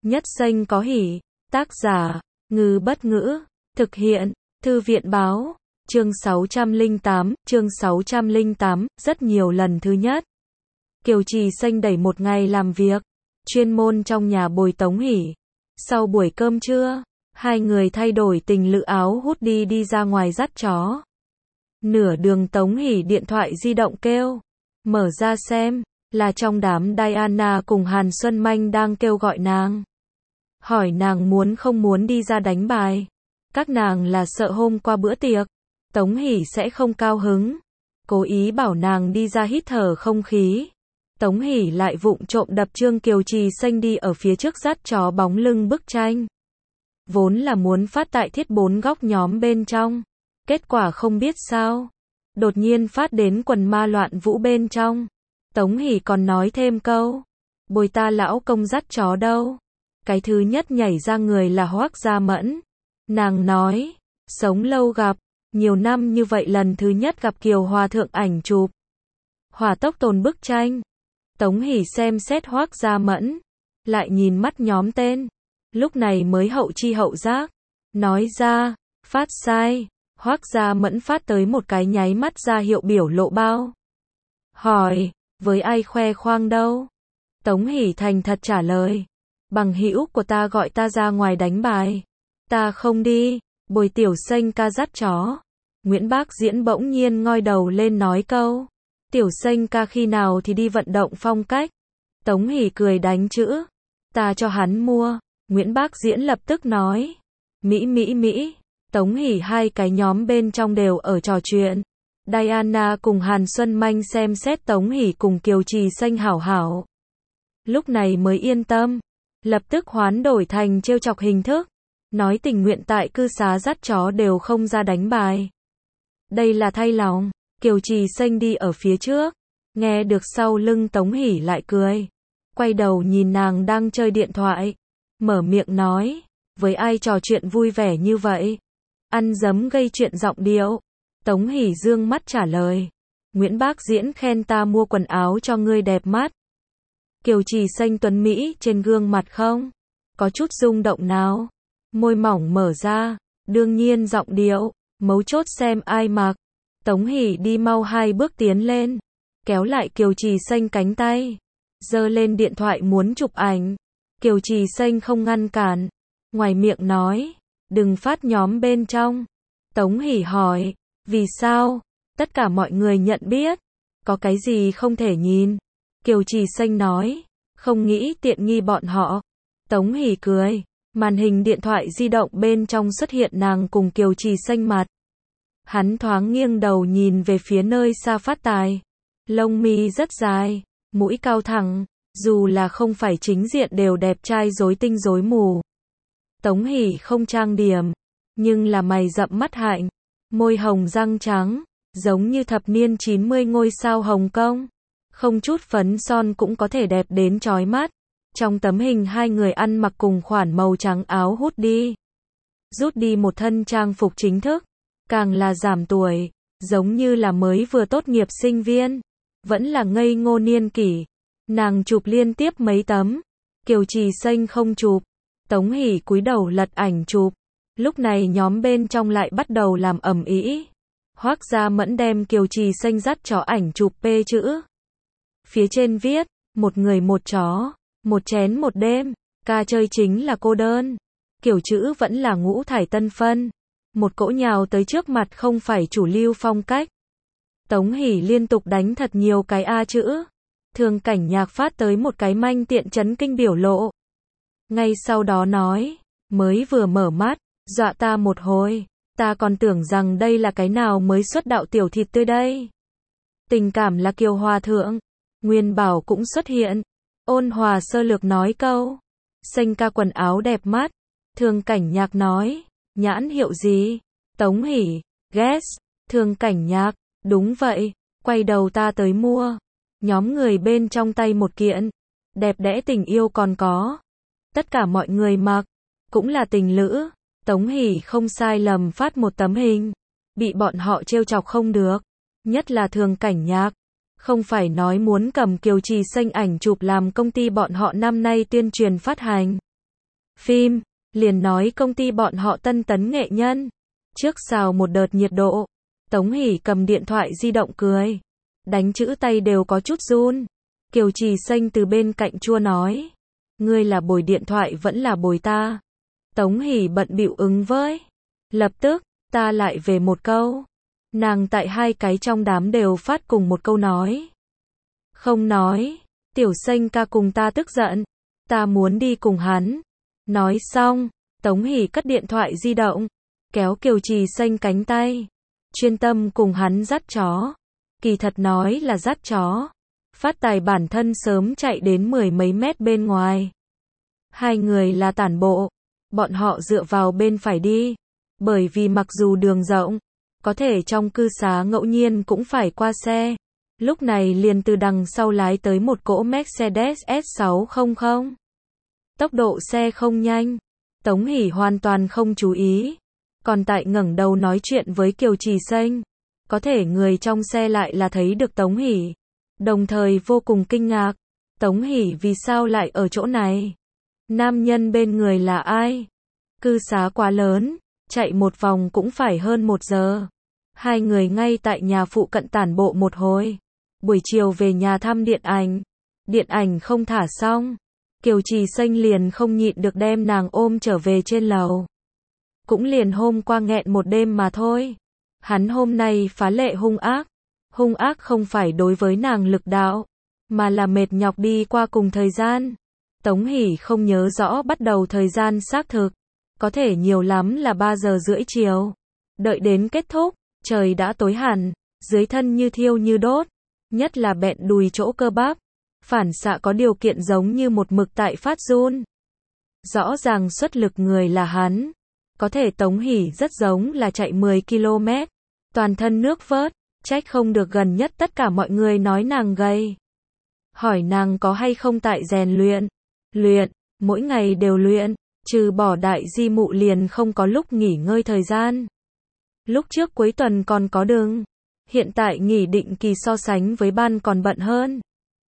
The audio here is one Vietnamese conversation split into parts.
Nhất danh có hỷ. Tác giả, Ngư Bất Ngữ. Thực hiện, Thư viện Báo. Chương 608, rất nhiều lần thứ nhất. Kiều Trì Xanh đẩy một ngày làm việc, chuyên môn trong nhà bồi Tống Hỷ. Sau buổi cơm trưa, hai người thay đổi tình lự áo hút đi ra ngoài dắt chó. Nửa đường Tống Hỷ điện thoại di động kêu. Mở ra xem, là trong đám Diana cùng Hàn Xuân Manh đang kêu gọi nàng. Hỏi nàng muốn không muốn đi ra đánh bài. Các nàng là sợ hôm qua bữa tiệc, Tống Hỷ sẽ không cao hứng. Cố ý bảo nàng đi ra hít thở không khí. Tống Hỷ lại vụng trộm đập chương Kiều Trì Xanh đi ở phía trước dắt chó bóng lưng bức tranh. Vốn là muốn phát tại thiết 4 góc nhóm bên trong. Kết quả không biết sao. Đột nhiên phát đến quần ma loạn vũ bên trong. Tống Hỷ còn nói thêm câu. Bồi ta lão công dắt chó đâu. Cái thứ nhất nhảy ra người là Hoác Gia Mẫn. Nàng nói. Sống lâu gặp. Nhiều năm như vậy lần thứ nhất gặp Kiều Hòa thượng ảnh chụp. Hỏa tốc tồn bức tranh. Tống Hỷ xem xét Hoác Gia Mẫn. Lại nhìn mắt nhóm tên. Lúc này mới hậu chi hậu giác. Nói ra. Phát sai. Hoác Gia Mẫn phát tới một cái nháy mắt ra hiệu biểu lộ bao. Hỏi. Với ai khoe khoang đâu? Tống Hỷ thành thật trả lời. Bằng hữu của ta gọi ta ra ngoài đánh bài. Ta không đi. Bồi Tiểu Xanh ca dắt chó. Nguyễn Bác Diễn bỗng nhiên ngoi đầu lên nói câu. Tiểu Xanh ca khi nào thì đi vận động phong cách. Tống Hỷ cười đánh chữ. Ta cho hắn mua. Nguyễn Bác Diễn lập tức nói. Mỹ. Tống Hỷ hai cái nhóm bên trong đều ở trò chuyện. Diana cùng Hàn Xuân Manh xem xét Tống Hỷ cùng Kiều Trì Xanh hảo hảo. Lúc này mới yên tâm. Lập tức hoán đổi thành trêu chọc hình thức. Nói tình nguyện tại cư xá dắt chó đều không ra đánh bài. Đây là thay lòng. Kiều Trì Xanh đi ở phía trước. Nghe được sau lưng Tống Hỷ lại cười. Quay đầu nhìn nàng đang chơi điện thoại. Mở miệng nói. Với ai trò chuyện vui vẻ như vậy? Ăn dấm gây chuyện giọng điệu. Tống Hỷ dương mắt trả lời. Nguyễn Bác Diễn khen ta mua quần áo cho ngươi đẹp mắt. Kiều Trì Xanh tuấn Mỹ trên gương mặt không? Có chút rung động nào? Môi mỏng mở ra. Đương nhiên giọng điệu. Mấu chốt xem ai mặc. Tống Hỷ đi mau 2 bước tiến lên. Kéo lại Kiều Trì Xanh cánh tay. Giơ lên điện thoại muốn chụp ảnh. Kiều Trì Xanh không ngăn cản. Ngoài miệng nói. Đừng phát nhóm bên trong. Tống Hỷ hỏi. Vì sao? Tất cả mọi người nhận biết. Có cái gì không thể nhìn? Kiều Trì Xanh nói. Không nghĩ tiện nghi bọn họ. Tống Hỷ cười. Màn hình điện thoại di động bên trong xuất hiện nàng cùng Kiều Trì Xanh mặt. Hắn thoáng nghiêng đầu nhìn về phía nơi xa phát tài. Lông mi rất dài. Mũi cao thẳng. Dù là không phải chính diện đều đẹp trai rối tinh rối mù. Tống Hỷ không trang điểm. Nhưng là mày rậm mắt hạnh. Môi hồng răng trắng. Giống như thập niên 90 ngôi sao Hồng Kông. Không chút phấn son cũng có thể đẹp đến chói mắt. Trong tấm hình hai người ăn mặc cùng khoản màu trắng áo hút đi. Rút đi một thân trang phục chính thức. Càng là giảm tuổi. Giống như là mới vừa tốt nghiệp sinh viên. Vẫn là ngây ngô niên kỷ. Nàng chụp liên tiếp mấy tấm. Kiều Trì Xanh không chụp. Tống Hỷ cúi đầu lật ảnh chụp. Lúc này nhóm bên trong lại bắt đầu làm ầm ĩ. Hoác Gia Mẫn đem Kiều Trì Xanh dắt chó ảnh chụp P chữ. Phía trên viết, một người một chó, một chén một đêm, ca chơi chính là cô đơn. Kiểu chữ vẫn là ngũ thải tân phân. Một cỗ nhào tới trước mặt không phải chủ lưu phong cách. Tống Hỷ liên tục đánh thật nhiều cái A chữ. Thường Cảnh Nhạc phát tới một cái manh tiện chấn kinh biểu lộ. Ngay sau đó nói, mới vừa mở mắt, dọa ta một hồi, ta còn tưởng rằng đây là cái nào mới xuất đạo tiểu thịt tươi đây. Tình cảm là Kiều Hòa thượng. Nguyên Bảo cũng xuất hiện. Ôn hòa sơ lược nói câu. Xanh ca quần áo đẹp mắt. Thường Cảnh Nhạc nói. Nhãn hiệu gì? Tống Hỷ. Guess. Thường Cảnh Nhạc. Đúng vậy. Quay đầu ta tới mua. Nhóm người bên trong tay một kiện. Đẹp đẽ tình yêu còn có. Tất cả mọi người mặc. Cũng là tình lữ. Tống Hỷ không sai lầm phát một tấm hình. Bị bọn họ trêu chọc không được. Nhất là Thường Cảnh Nhạc. Không phải nói muốn cầm Kiều Trì Xanh ảnh chụp làm công ty bọn họ năm nay tuyên truyền phát hành. phim, liền nói công ty bọn họ tân tấn nghệ nhân. Trước xào một đợt nhiệt độ, Tống Hỷ cầm điện thoại di động cười. Đánh chữ tay đều có chút run. Kiều Trì Xanh từ bên cạnh chua nói. Ngươi là bồi điện thoại vẫn là bồi ta. Tống Hỷ bận bịu ứng với. Lập tức, ta lại về một câu. Nàng tại hai cái trong đám đều phát cùng một câu nói. Không nói, Tiểu Xanh ca cùng ta tức giận. Ta muốn đi cùng hắn. Nói xong, Tống Hỷ cất điện thoại di động, kéo Kiều Trì Xanh cánh tay. Chuyên tâm cùng hắn dắt chó. Kỳ thật nói là dắt chó. Phát tài bản thân sớm chạy đến 10 mấy mét bên ngoài. Hai người là tản bộ. Bọn họ dựa vào bên phải đi. Bởi vì mặc dù đường rộng, có thể trong cư xá ngẫu nhiên cũng phải qua xe. Lúc này liền từ đằng sau lái tới một cỗ Mercedes S600. Tốc độ xe không nhanh. Tống Hỷ hoàn toàn không chú ý. Còn tại ngẩng đầu nói chuyện với Kiều Trì Xanh. Có thể người trong xe lại là thấy được Tống Hỷ. Đồng thời vô cùng kinh ngạc. Tống Hỷ vì sao lại ở chỗ này? Nam nhân bên người là ai? Cư xá quá lớn, chạy một vòng cũng phải hơn 1 giờ. Hai người ngay tại nhà phụ cận tản bộ một hồi. Buổi chiều về nhà thăm điện ảnh. Điện ảnh không thả xong. Kiều Trì Xanh liền không nhịn được đem nàng ôm trở về trên lầu. Cũng liền hôm qua nghẹn một đêm mà thôi. Hắn hôm nay phá lệ hung ác. Hung ác không phải đối với nàng lực đạo, mà là mệt nhọc đi qua cùng thời gian. Tống Hỷ không nhớ rõ bắt đầu thời gian xác thực. Có thể nhiều lắm là 3 giờ rưỡi chiều. Đợi đến kết thúc, trời đã tối hẳn, dưới thân như thiêu như đốt. Nhất là bẹn đùi chỗ cơ bắp. Phản xạ có điều kiện giống như một mực tại phát run. Rõ ràng xuất lực người là hắn. Có thể Tống Hỷ rất giống là chạy 10 km. Toàn thân nước vớt. Trách không được gần nhất tất cả mọi người nói nàng gầy. Hỏi nàng có hay không tại rèn luyện. Luyện, mỗi ngày đều luyện. Trừ bỏ đại di mụ liền không có lúc nghỉ ngơi thời gian. Lúc trước cuối tuần còn có đường. Hiện tại nghỉ định kỳ so sánh với ban còn bận hơn.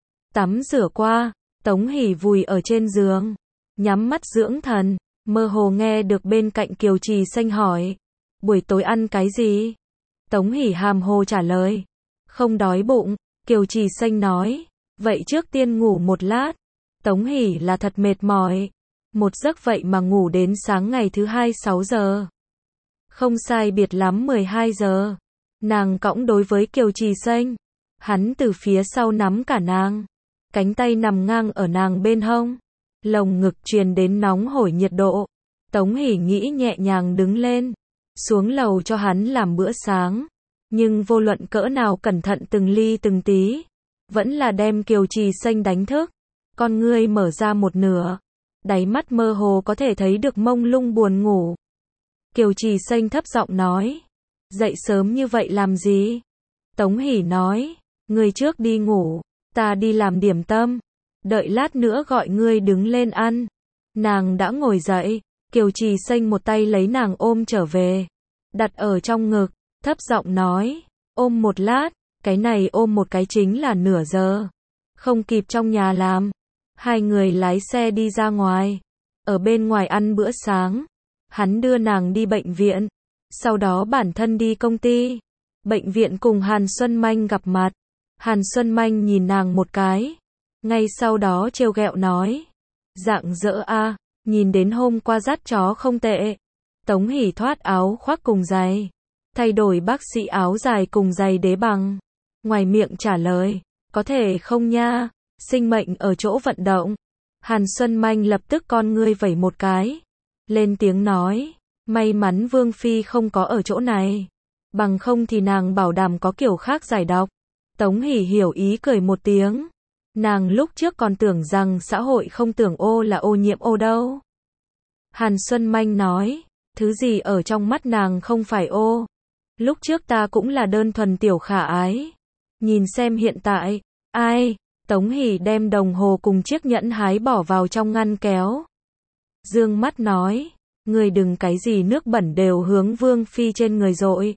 Tắm rửa qua, Tống Hỷ vùi ở trên giường. Nhắm mắt dưỡng thần, mơ hồ nghe được bên cạnh Kiều Trì Xanh hỏi. Buổi tối ăn cái gì? Tống Hỷ hàm hồ trả lời. Không đói bụng, Kiều Trì Xanh nói. Vậy trước tiên ngủ một lát. Tống Hỷ là thật mệt mỏi. Một giấc vậy mà ngủ đến sáng ngày thứ hai 6 giờ. Không sai biệt lắm 12 giờ. Nàng cõng đối với Kiều Trì Xanh. Hắn từ phía sau nắm cả nàng. Cánh tay nằm ngang ở nàng bên hông. Lồng ngực truyền đến nóng hổi nhiệt độ. Tống Hỷ nghĩ nhẹ nhàng đứng lên. Xuống lầu cho hắn làm bữa sáng. Nhưng vô luận cỡ nào cẩn thận từng ly từng tí. Vẫn là đem Kiều Trì Xanh đánh thức. Con ngươi mở ra một nửa. Đáy mắt mơ hồ có thể thấy được mông lung buồn ngủ. Kiều Trì Xanh thấp giọng nói. Dậy sớm như vậy làm gì? Tống Hỷ nói. Ngươi trước đi ngủ. Ta đi làm điểm tâm. Đợi lát nữa gọi ngươi đứng lên ăn. Nàng đã ngồi dậy. Kiều Trì Xanh một tay lấy nàng ôm trở về. Đặt ở trong ngực. Thấp giọng nói. Ôm một lát. Cái này ôm một cái chính là nửa giờ. Không kịp trong nhà làm. Hai người lái xe đi ra ngoài. Ở bên ngoài ăn bữa sáng. Hắn đưa nàng đi bệnh viện. Sau đó bản thân đi công ty. Bệnh viện cùng Hàn Xuân Manh gặp mặt. Hàn Xuân Manh nhìn nàng một cái. Ngay sau đó trêu ghẹo nói. Rạng rỡ a, nhìn đến hôm qua dắt chó không tệ. Tống Hỷ thoát áo khoác cùng giày. Thay đổi bác sĩ áo dài cùng giày đế bằng. Ngoài miệng trả lời. Có thể không nha. Sinh mệnh ở chỗ vận động. Hàn Xuân Manh lập tức con ngươi vẩy một cái. Lên tiếng nói. May mắn Vương Phi không có ở chỗ này. Bằng không thì nàng bảo đảm có kiểu khác giải độc. Tống Hỷ hiểu ý cười một tiếng. Nàng lúc trước còn tưởng rằng xã hội không tưởng ô là ô nhiễm ô đâu. Hàn Xuân Manh nói. Thứ gì ở trong mắt nàng không phải ô. Lúc trước ta cũng là đơn thuần tiểu khả ái. Nhìn xem hiện tại. Ai? Tống Hỷ đem đồng hồ cùng chiếc nhẫn hái bỏ vào trong ngăn kéo. Dương mắt nói. Người đừng cái gì nước bẩn đều hướng Vương Phi trên người dội.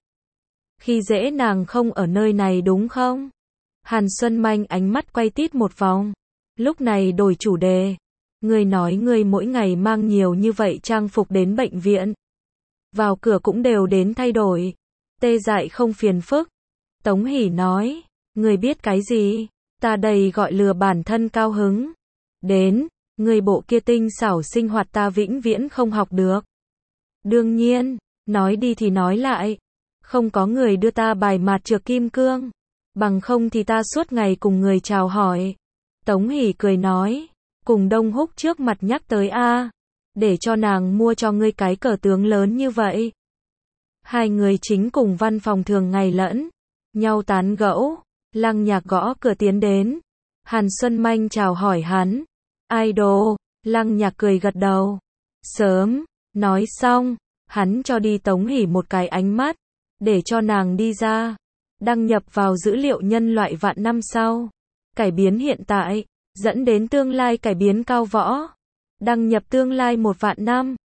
Khi dễ nàng không ở nơi này đúng không? Hàn Xuân Manh ánh mắt quay tít một vòng. Lúc này đổi chủ đề. Ngươi nói ngươi mỗi ngày mang nhiều như vậy trang phục đến bệnh viện. Vào cửa cũng đều đến thay đổi. Tê Dại không phiền phức. Tống Hỷ nói, ngươi biết cái gì? Ta đây gọi lừa bản thân cao hứng. Đến, ngươi bộ kia tinh xảo sinh hoạt ta vĩnh viễn không học được. Đương nhiên, nói đi thì nói lại. Không có người đưa ta bài mạt trược kim cương. Bằng không thì ta suốt ngày cùng người chào hỏi. Tống Hỷ cười nói, cùng Đông Húc trước mặt nhắc tới a, để cho nàng mua cho ngươi cái cờ tướng lớn như vậy. Hai người chính cùng văn phòng thường ngày lẫn nhau tán gẫu, Lăng Nhạc gõ cửa tiến đến. Hàn Xuân Manh chào hỏi hắn. Idol, Lăng Nhạc cười gật đầu. Sớm, nói xong, hắn cho đi Tống Hỷ một cái ánh mắt, để cho nàng đi ra. Đăng nhập vào dữ liệu nhân loại vạn năm sau. Cải biến hiện tại, dẫn đến tương lai cải biến cao võ. Đăng nhập tương lai 1 vạn năm.